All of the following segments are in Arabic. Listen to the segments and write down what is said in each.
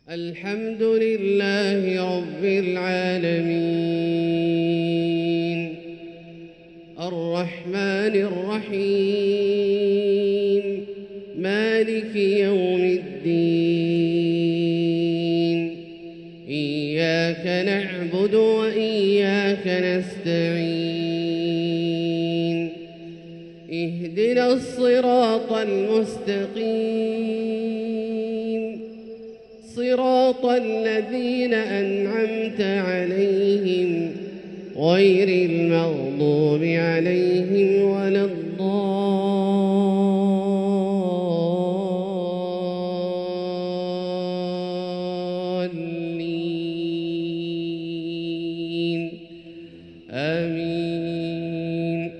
الحمد لله رب العالمين الرحمن الرحيم مالك يوم الدين إياك نعبد وإياك نستعين اهدنا الصراط المستقيم صراط الذين أنعمت عليهم غير المغضوب عليهم ولا الضالين آمين.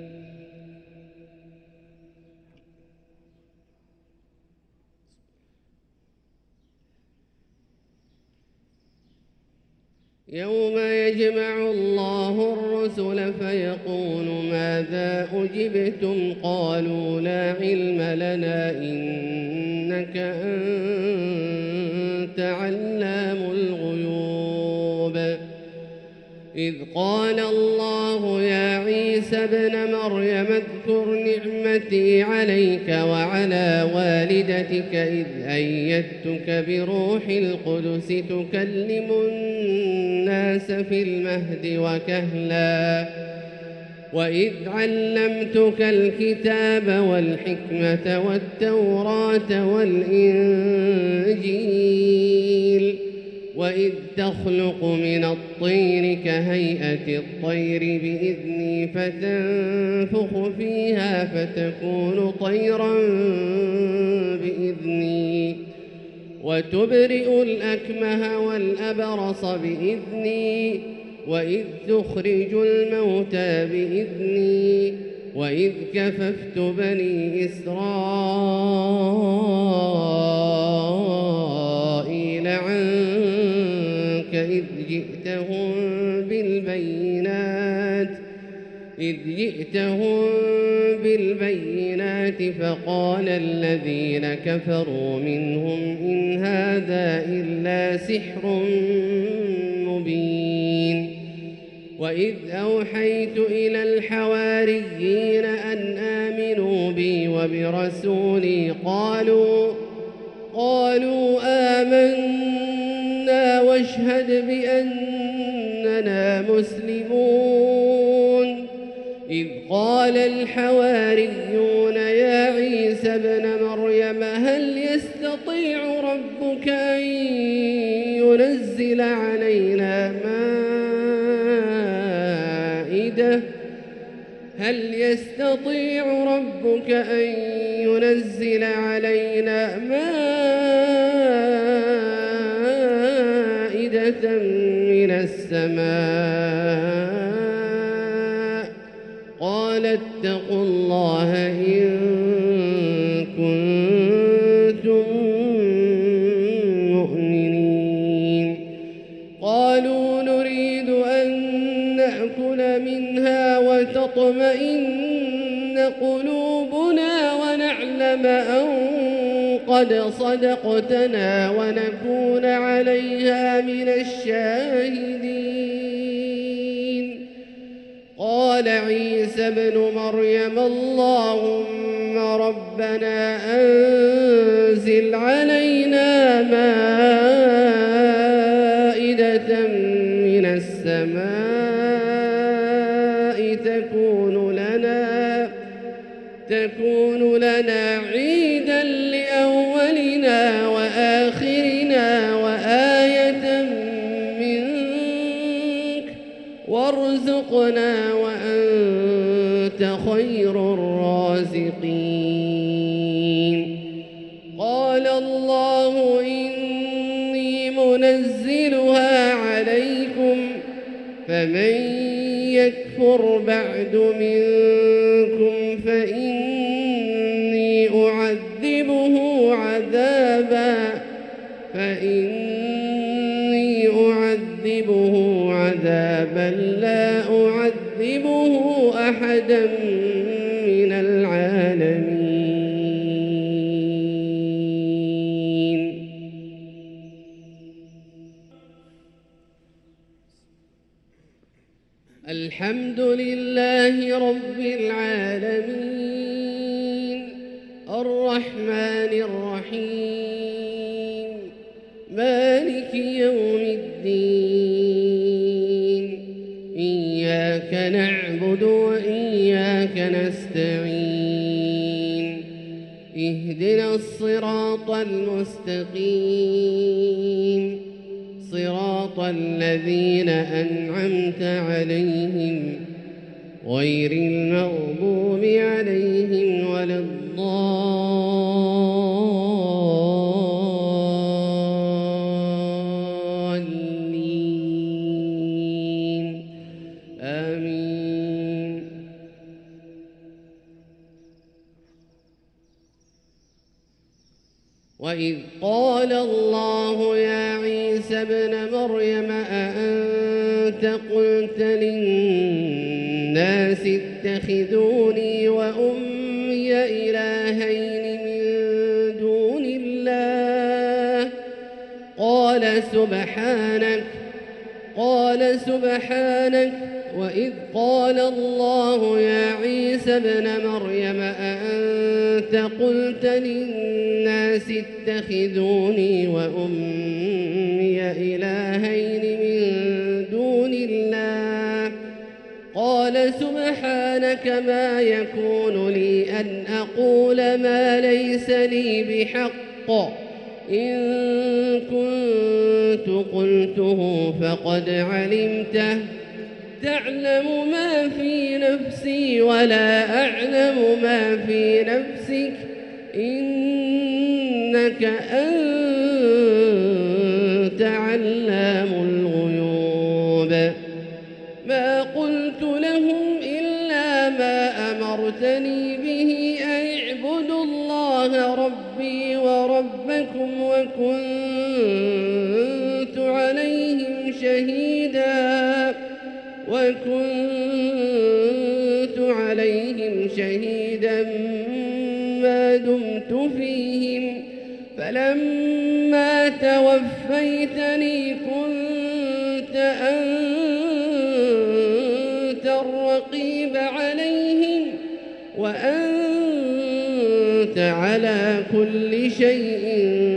يوم يجمع الله الرسل فيقول ماذا أجبتم قالوا لا علم لنا إنك أنت علام الغيوب إذ قال الله يا عيسى ابن مريم اذكر نعمتي عليك وعلى والدتك إذ أيدتك بروح القدس تكلم الناس في المهد وكهلا وإذ علمتك الكتاب والحكمة والتوراة والإنجيل وإذ تخلق من الطين كهيئة الطير بإذني فتنفخ فيها فتكون طيرا بإذني وتبرئ الأكمه والأبرص بإذني وإذ تخرج الموتى بإذني وإذ كففت بني إسرائيل عنك إذ جئتهم بالبينات فقال الذين كفروا منهم إن هذا إلا سحر مبين وإذ أوحيت إلى الحواريين أن آمنوا بي وبرسولي قالوا آمنا واشهد بأننا مسلمون إذ قال الحواريون يا عيسى ابن مريم هل يستطيع ربك أن ينزل علينا مائدة من السماء قال اتقوا الله إن كنتم مؤمنين قالوا نريد أن نأكل منها وتطمئن قلوبنا ونعلم أن قد صدقتنا ونكون عليها من الشاهدين قال عيسى ابن مريم اللهم ربنا أنزل علينا مائدة من السماء تكون لنا عيدا لأولنا وآخرنا وآية منك وارزقنا وأنت خير الرازقين قال الله إني منزلها عليكم فمن يكفر بعد منكم فإني أعذبه عذابا لا أعذبه أحدا من العالمين الحمد لله رب العالمين الرحمن الرحيم مالك يوم الدين إياك نعبد وإياك نستعين اهدنا الصراط المستقيم صراط الذين أنعمت عليهم غير المغضوب عليهم ولا الضالين آمين. وإذ قال الله يا عيسى ابن مريم أأنت قلت للناس اتخذوني وأمي إلهين من دون الله قال سبحانك وإذ قال الله يا عيسى ابن مريم أأنت قلت للناس اتخذوني وأمي إلهين من دون الله قال سبحانك ما يكون لي أن أقول ما ليس لي بحق إن كنت قلته فقد علمته تعلم ما في نفسي ولا أعلم ما في نفسك إنك أنت علام الغيوب ما قلت لهم إلا ما أمرتني به أن اعبدوا الله ربي وربكم وكنت عليهم شهيدا ما دمت فيهم فلما توفيتني كنت أنت الرقيب عليهم وأنت على كل شيء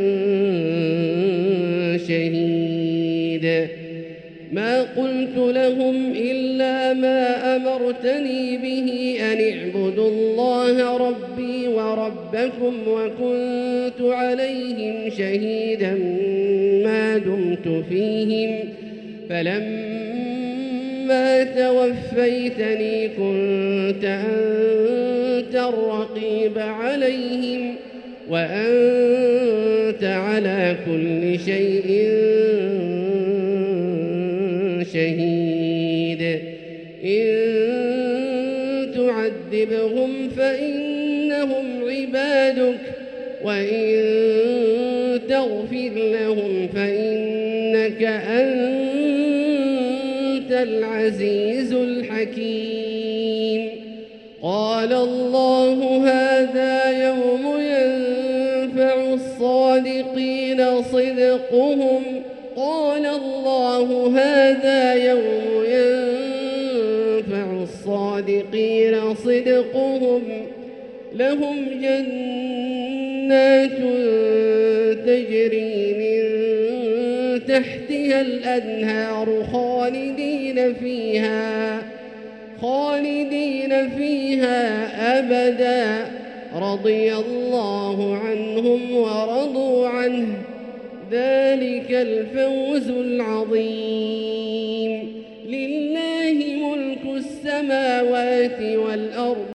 شهيد ما قلت لهم إلا ما أمرتني به أن اعبدوا الله ربي وربكم وكنت عليهم شهيدا ما دمت فيهم فلما توفيتني كنت أنت الرقيب عليهم وأنت على كل شيء شهيد إن تعذبهم فإنهم عبادك وإن تغفر لهم فإنك أنت العزيز الحكيم قال الله هذا يوم ينفع الصادقين صدقهم لهم جنات تجري من تحتها الأنهار خالدين فيها أبدا رضي الله عنهم ورضوا عنه ذلك الفوز العظيم لله ملك السماوات والأرض